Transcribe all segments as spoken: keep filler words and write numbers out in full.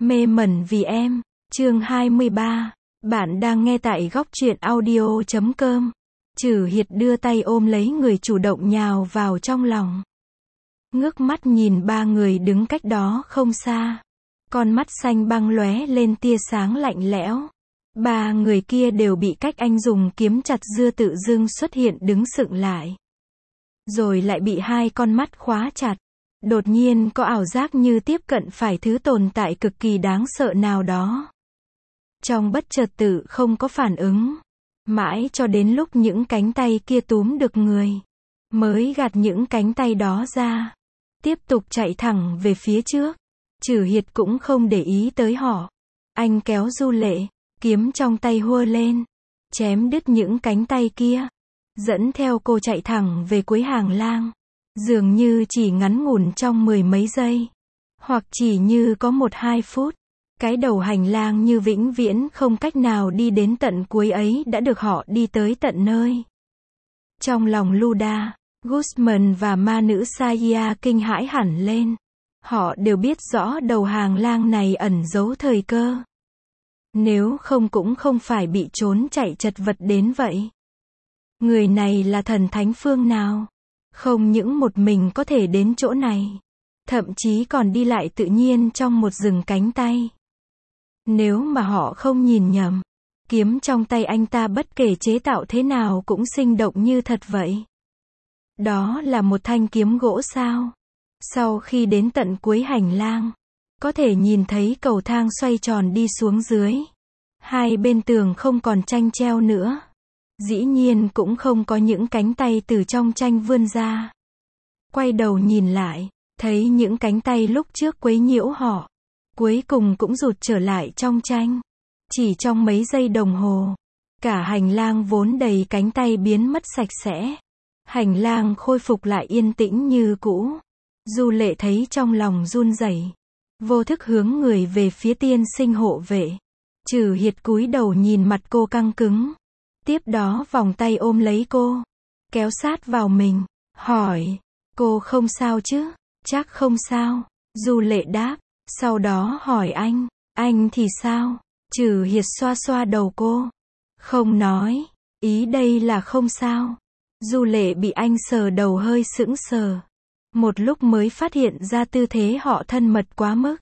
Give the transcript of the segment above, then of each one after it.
Mê mẩn vì em, chương hai mươi ba. Bạn đang nghe tại góc truyện audio chấm com. Trử Hiệt đưa tay ôm lấy người, chủ động nhào vào trong lòng. Ngước mắt nhìn ba người đứng cách đó không xa. Con mắt xanh băng lóe lên tia sáng lạnh lẽo. Ba người kia đều bị cách anh dùng kiếm chặt dưa tự dưng xuất hiện đứng sững lại. Rồi lại bị hai con mắt khóa chặt. Đột nhiên có ảo giác như tiếp cận phải thứ tồn tại cực kỳ đáng sợ nào đó. Trong bất chợt tự không có phản ứng. Mãi cho đến lúc những cánh tay kia túm được người. Mới gạt những cánh tay đó ra. Tiếp tục chạy thẳng về phía trước. Trử Hiệt cũng không để ý tới họ. Anh kéo Du Lệ, kiếm trong tay hua lên. Chém đứt những cánh tay kia. Dẫn theo cô chạy thẳng về cuối hàng lang. Dường như chỉ ngắn ngủn trong mười mấy giây. Hoặc chỉ như có một hai phút. Cái đầu hành lang như vĩnh viễn không cách nào đi đến tận cuối ấy đã được họ đi tới tận nơi. Trong lòng Luda, Guzman và ma nữ Saya kinh hãi hẳn lên. Họ đều biết rõ đầu hàng lang này ẩn giấu thời cơ. Nếu không cũng không phải bị trốn chạy chật vật đến vậy. Người này là thần thánh phương nào? Không những một mình có thể đến chỗ này. Thậm chí còn đi lại tự nhiên trong một rừng cánh tay. Nếu mà họ không nhìn nhầm, kiếm trong tay anh ta bất kể chế tạo thế nào cũng sinh động như thật vậy. Đó là một thanh kiếm gỗ sao? Sau khi đến tận cuối hành lang, có thể nhìn thấy cầu thang xoay tròn đi xuống dưới. Hai bên tường không còn tranh treo nữa. Dĩ nhiên cũng không có những cánh tay từ trong tranh vươn ra. Quay đầu nhìn lại, thấy những cánh tay lúc trước quấy nhiễu họ. Cuối cùng cũng rụt trở lại trong tranh. Chỉ trong mấy giây đồng hồ, cả hành lang vốn đầy cánh tay biến mất sạch sẽ. Hành lang khôi phục lại yên tĩnh như cũ. Du Lệ thấy trong lòng run rẩy, vô thức hướng người về phía tiên sinh hộ vệ. Trử Hiệt cúi đầu nhìn mặt cô căng cứng. Tiếp đó vòng tay ôm lấy cô, kéo sát vào mình, hỏi, cô không sao chứ? Chắc không sao, Du Lệ đáp. Sau đó hỏi anh, anh thì sao? Trử Hiệt xoa xoa đầu cô, không nói, ý đây là không sao. Du Lệ bị anh sờ đầu hơi sững sờ. Một lúc mới phát hiện ra tư thế họ thân mật quá mức.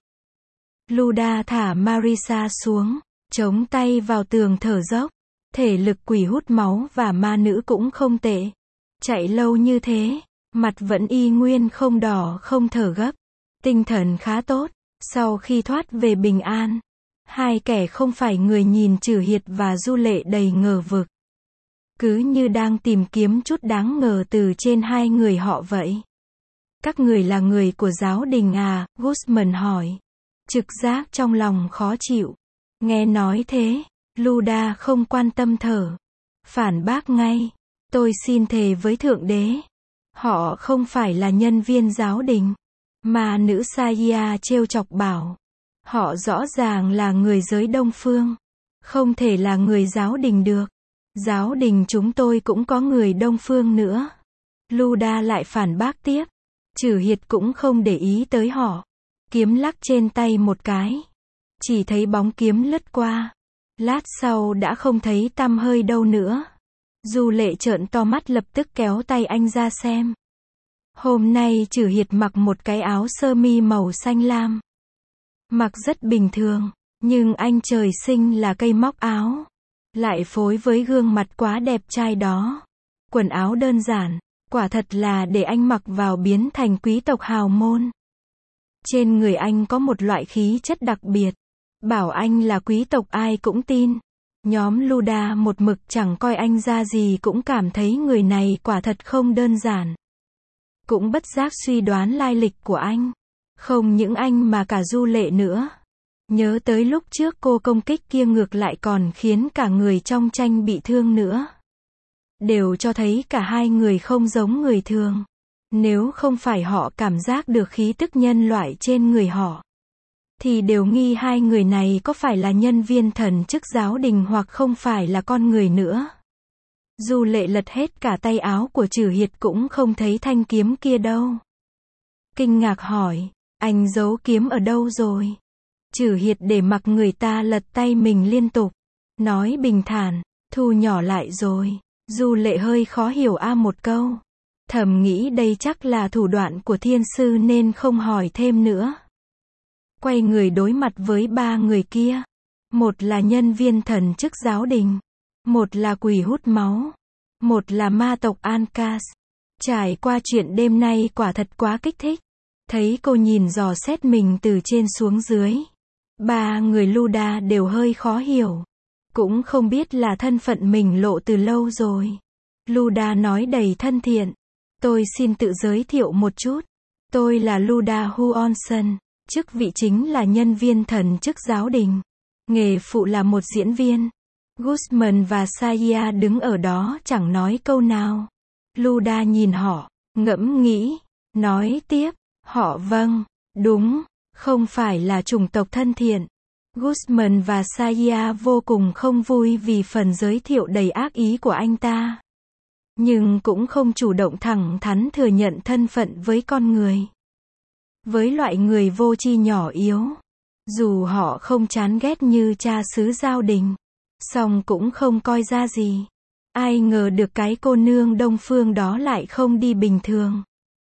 Luda thả Marisa xuống, chống tay vào tường thở dốc. Thể lực quỷ hút máu và ma nữ cũng không tệ. Chạy lâu như thế, mặt vẫn y nguyên không đỏ không thở gấp. Tinh thần khá tốt. Sau khi thoát về bình an, hai kẻ không phải người nhìn Trử Hiệt và Du Lệ đầy ngờ vực. Cứ như đang tìm kiếm chút đáng ngờ từ trên hai người họ vậy. Các người là người của giáo đình à? Guzman hỏi. Trực giác trong lòng khó chịu. Nghe nói thế, Luda không quan tâm thở. Phản bác ngay. Tôi xin thề với Thượng Đế. Họ không phải là nhân viên giáo đình. Ma nữ Saya trêu chọc bảo. Họ rõ ràng là người giới Đông Phương. Không thể là người giáo đình được. Giáo đình chúng tôi cũng có người Đông Phương nữa. Luda lại phản bác tiếp. Trử Hiệt cũng không để ý tới họ. Kiếm lắc trên tay một cái. Chỉ thấy bóng kiếm lướt qua. Lát sau đã không thấy tăm hơi đâu nữa. Du Lệ trợn to mắt lập tức kéo tay anh ra xem. Hôm nay Trử Hiệt mặc một cái áo sơ mi màu xanh lam. Mặc rất bình thường, nhưng anh trời sinh là cây móc áo. Lại phối với gương mặt quá đẹp trai đó. Quần áo đơn giản, quả thật là để anh mặc vào biến thành quý tộc hào môn. Trên người anh có một loại khí chất đặc biệt. Bảo anh là quý tộc ai cũng tin. Nhóm Luda một mực chẳng coi anh ra gì cũng cảm thấy người này quả thật không đơn giản. Cũng bất giác suy đoán lai lịch của anh. Không những anh mà cả Du Lệ nữa. Nhớ tới lúc trước cô công kích kia ngược lại còn khiến cả người trong tranh bị thương nữa. Đều cho thấy cả hai người không giống người thường. Nếu không phải họ cảm giác được khí tức nhân loại trên người họ, thì đều nghi hai người này có phải là nhân viên thần chức giáo đình hoặc không phải là con người nữa. Du Lệ lật hết cả tay áo của Trử Hiệt cũng không thấy thanh kiếm kia đâu. Kinh ngạc hỏi, anh giấu kiếm ở đâu rồi? Trừ Hiệt để mặc người ta lật tay mình liên tục. Nói bình thản, thu nhỏ lại rồi. Du Lệ hơi khó hiểu a một câu. Thầm nghĩ đây chắc là thủ đoạn của thiên sư nên không hỏi thêm nữa. Quay người đối mặt với ba người kia. Một là nhân viên thần chức giáo đình. Một là quỷ hút máu. Một là ma tộc Ancas. Trải qua chuyện đêm nay quả thật quá kích thích. Thấy cô nhìn dò xét mình từ trên xuống dưới. Ba người Luda đều hơi khó hiểu. Cũng không biết là thân phận mình lộ từ lâu rồi. Luda nói đầy thân thiện. Tôi xin tự giới thiệu một chút. Tôi là Luda Huonson. Chức vị chính là nhân viên thần chức giáo đình. Nghề phụ là một diễn viên. Guzman và Saya đứng ở đó chẳng nói câu nào. Luda nhìn họ, ngẫm nghĩ, nói tiếp. Họ vâng, đúng, không phải là chủng tộc thân thiện. Guzman và Saya vô cùng không vui vì phần giới thiệu đầy ác ý của anh ta. Nhưng cũng không chủ động thẳng thắn thừa nhận thân phận với con người. Với loại người vô tri nhỏ yếu. Dù họ không chán ghét như cha xứ Giao Đình. Song cũng không coi ra gì. Ai ngờ được cái cô nương Đông Phương đó lại không đi bình thường.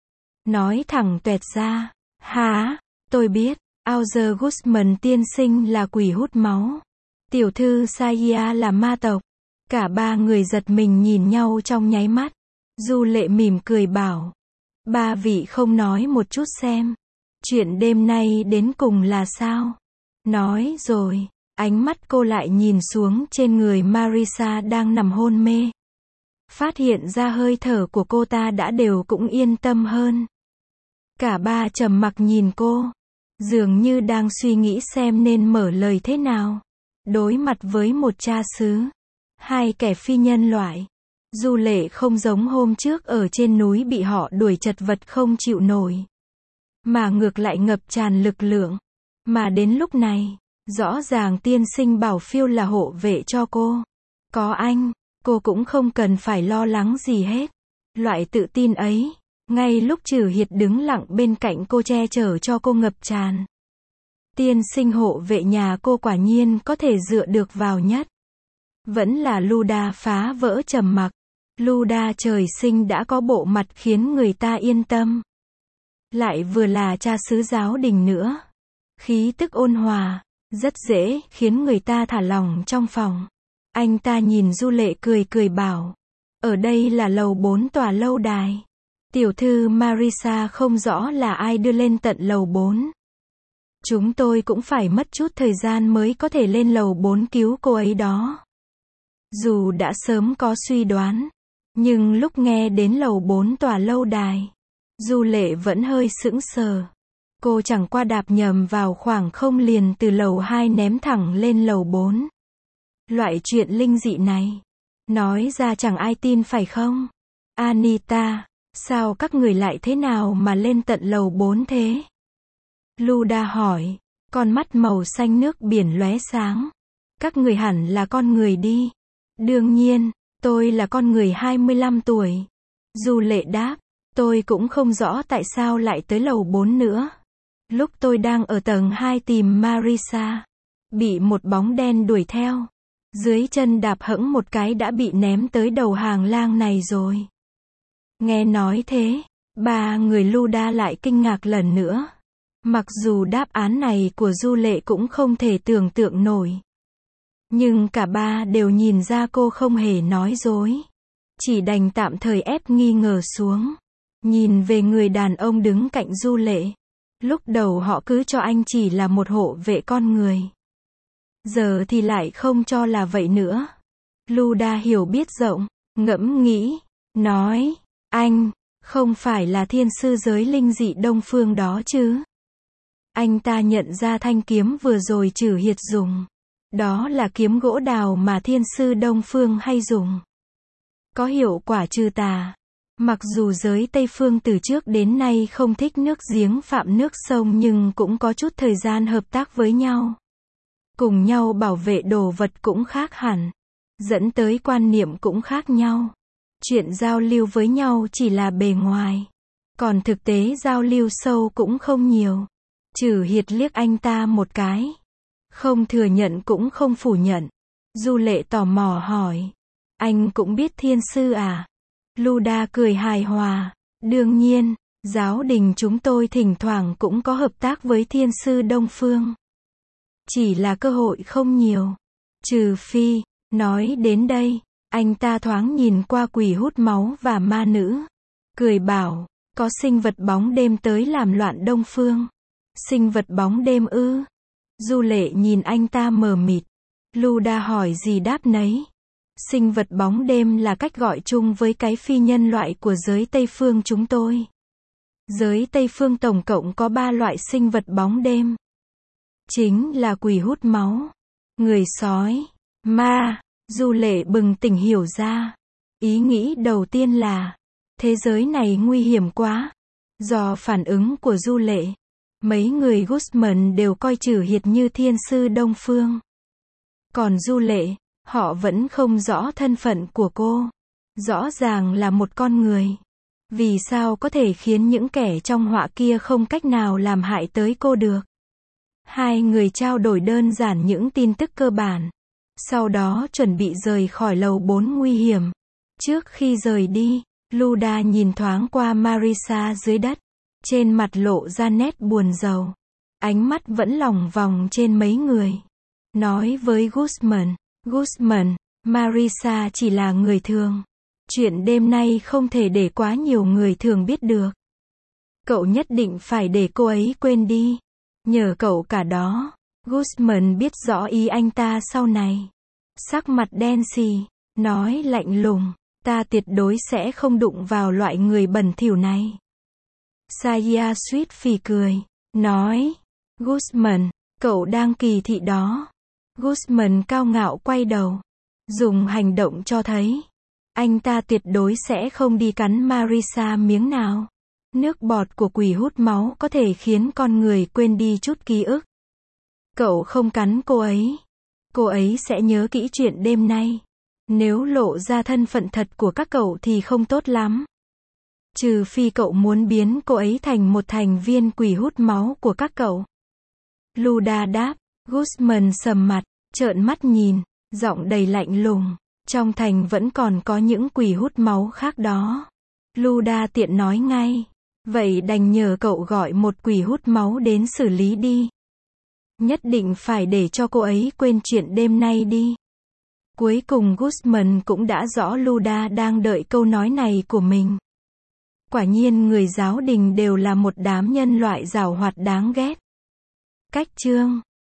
Nói thẳng tuẹt ra. Hả, tôi biết. Auger Guzman tiên sinh là quỷ hút máu. Tiểu thư Saya là ma tộc. Cả ba người giật mình nhìn nhau trong nháy mắt. Du Lệ mỉm cười bảo. Ba vị không nói một chút xem. Chuyện đêm nay đến cùng là sao? Nói rồi. Ánh mắt cô lại nhìn xuống trên người Marisa đang nằm hôn mê. Phát hiện ra hơi thở của cô ta đã đều cũng yên tâm hơn. Cả ba trầm mặc nhìn cô. Dường như đang suy nghĩ xem nên mở lời thế nào. Đối mặt với một cha xứ. Hai kẻ phi nhân loại. Du Lệ không giống hôm trước ở trên núi bị họ đuổi chật vật không chịu nổi. Mà ngược lại ngập tràn lực lượng. Mà đến lúc này, rõ ràng tiên sinh bảo phiêu là hộ vệ cho cô. Có anh, cô cũng không cần phải lo lắng gì hết. Loại tự tin ấy, ngay lúc Trừ Hiệt đứng lặng bên cạnh cô che chở cho cô ngập tràn. Tiên sinh hộ vệ nhà cô quả nhiên có thể dựa được vào nhất. Vẫn là Luda phá vỡ trầm mặc. Luda trời sinh đã có bộ mặt khiến người ta yên tâm. Lại vừa là cha xứ giáo đình nữa. Khí tức ôn hòa, rất dễ khiến người ta thả lỏng trong phòng. Anh ta nhìn Du Lệ cười cười bảo. Ở đây là lầu bốn tòa lâu đài. Tiểu thư Marisa không rõ là ai đưa lên tận lầu bốn. Chúng tôi cũng phải mất chút thời gian mới có thể lên lầu bốn cứu cô ấy đó. Dù đã sớm có suy đoán, nhưng lúc nghe đến lầu bốn tòa lâu đài, Du Lệ vẫn hơi sững sờ. Cô chẳng qua đạp nhầm vào khoảng không liền từ lầu hai ném thẳng lên lầu bốn. Loại chuyện linh dị này, nói ra chẳng ai tin phải không? Anita, sao các người lại thế nào mà lên tận lầu bốn thế? Luda hỏi, con mắt màu xanh nước biển lóe sáng. Các người hẳn là con người đi. Đương nhiên, tôi là con người hai mươi lăm tuổi. Du Lệ đáp, tôi cũng không rõ tại sao lại tới lầu bốn nữa. Lúc tôi đang ở tầng hai tìm Marisa, bị một bóng đen đuổi theo. Dưới chân đạp hẫng một cái đã bị ném tới đầu hàng lang này rồi. Nghe nói thế, ba người Luda lại kinh ngạc lần nữa. Mặc dù đáp án này của Du Lệ cũng không thể tưởng tượng nổi. Nhưng cả ba đều nhìn ra cô không hề nói dối. Chỉ đành tạm thời ép nghi ngờ xuống. Nhìn về người đàn ông đứng cạnh Du Lệ. Lúc đầu họ cứ cho anh chỉ là một hộ vệ con người. Giờ thì lại không cho là vậy nữa. Luda hiểu biết rộng, ngẫm nghĩ, nói, anh, không phải là thiên sư giới linh dị Đông Phương đó chứ? Anh ta nhận ra thanh kiếm vừa rồi Trừ Hiệt dùng. Đó là kiếm gỗ đào mà thiên sư Đông Phương hay dùng. Có hiệu quả trừ tà. Mặc dù giới Tây Phương từ trước đến nay không thích nước giếng phạm nước sông nhưng cũng có chút thời gian hợp tác với nhau. Cùng nhau bảo vệ đồ vật cũng khác hẳn. Dẫn tới quan niệm cũng khác nhau. Chuyện giao lưu với nhau chỉ là bề ngoài. Còn thực tế giao lưu sâu cũng không nhiều. Trừ Hiệt liếc anh ta một cái. Không thừa nhận cũng không phủ nhận. Du Lệ tò mò hỏi. Anh cũng biết thiên sư à? Luda cười hài hòa. Đương nhiên, giáo đình chúng tôi thỉnh thoảng cũng có hợp tác với thiên sư Đông Phương. Chỉ là cơ hội không nhiều. Trừ phi, nói đến đây, anh ta thoáng nhìn qua quỷ hút máu và ma nữ. Cười bảo, có sinh vật bóng đêm tới làm loạn Đông Phương. Sinh vật bóng đêm ư? Du Lệ nhìn anh ta mờ mịt. Luda hỏi gì đáp nấy. Sinh vật bóng đêm là cách gọi chung với cái phi nhân loại của giới Tây Phương chúng tôi. Giới Tây Phương tổng cộng có ba loại sinh vật bóng đêm. Chính là quỷ hút máu, người sói, ma. Du Lệ bừng tỉnh hiểu ra. Ý nghĩ đầu tiên là, thế giới này nguy hiểm quá. Do phản ứng của Du Lệ, mấy người Guzman đều coi Trừ Hiệt như thiên sư Đông Phương. Còn Du Lệ, họ vẫn không rõ thân phận của cô. Rõ ràng là một con người. Vì sao có thể khiến những kẻ trong họa kia không cách nào làm hại tới cô được? Hai người trao đổi đơn giản những tin tức cơ bản. Sau đó chuẩn bị rời khỏi lầu bốn nguy hiểm. Trước khi rời đi, Luda nhìn thoáng qua Marisa dưới đất. Trên mặt lộ ra nét buồn rầu. Ánh mắt vẫn lỏng vòng trên mấy người. Nói với Guzman, Guzman, Marisa chỉ là người thường. Chuyện đêm nay không thể để quá nhiều người thường biết được. Cậu nhất định phải để cô ấy quên đi. Nhờ cậu cả đó. Guzman biết rõ ý anh ta sau này. Sắc mặt đen xì, nói lạnh lùng, ta tuyệt đối sẽ không đụng vào loại người bẩn thỉu này. Saya suýt phì cười, nói, Guzman, cậu đang kỳ thị đó. Guzman cao ngạo quay đầu, dùng hành động cho thấy, anh ta tuyệt đối sẽ không đi cắn Marisa miếng nào. Nước bọt của quỷ hút máu có thể khiến con người quên đi chút ký ức. Cậu không cắn cô ấy, cô ấy sẽ nhớ kỹ chuyện đêm nay. Nếu lộ ra thân phận thật của các cậu thì không tốt lắm. Trừ phi cậu muốn biến cô ấy thành một thành viên quỷ hút máu của các cậu. Luda đáp. Guzman sầm mặt, trợn mắt nhìn, giọng đầy lạnh lùng. Trong thành vẫn còn có những quỷ hút máu khác đó. Luda tiện nói ngay. Vậy đành nhờ cậu gọi một quỷ hút máu đến xử lý đi. Nhất định phải để cho cô ấy quên chuyện đêm nay đi. Cuối cùng Guzman cũng đã rõ Luda đang đợi câu nói này của mình. Quả nhiên người giáo đình đều là một đám nhân loại giàu hoạt đáng ghét. Cách chương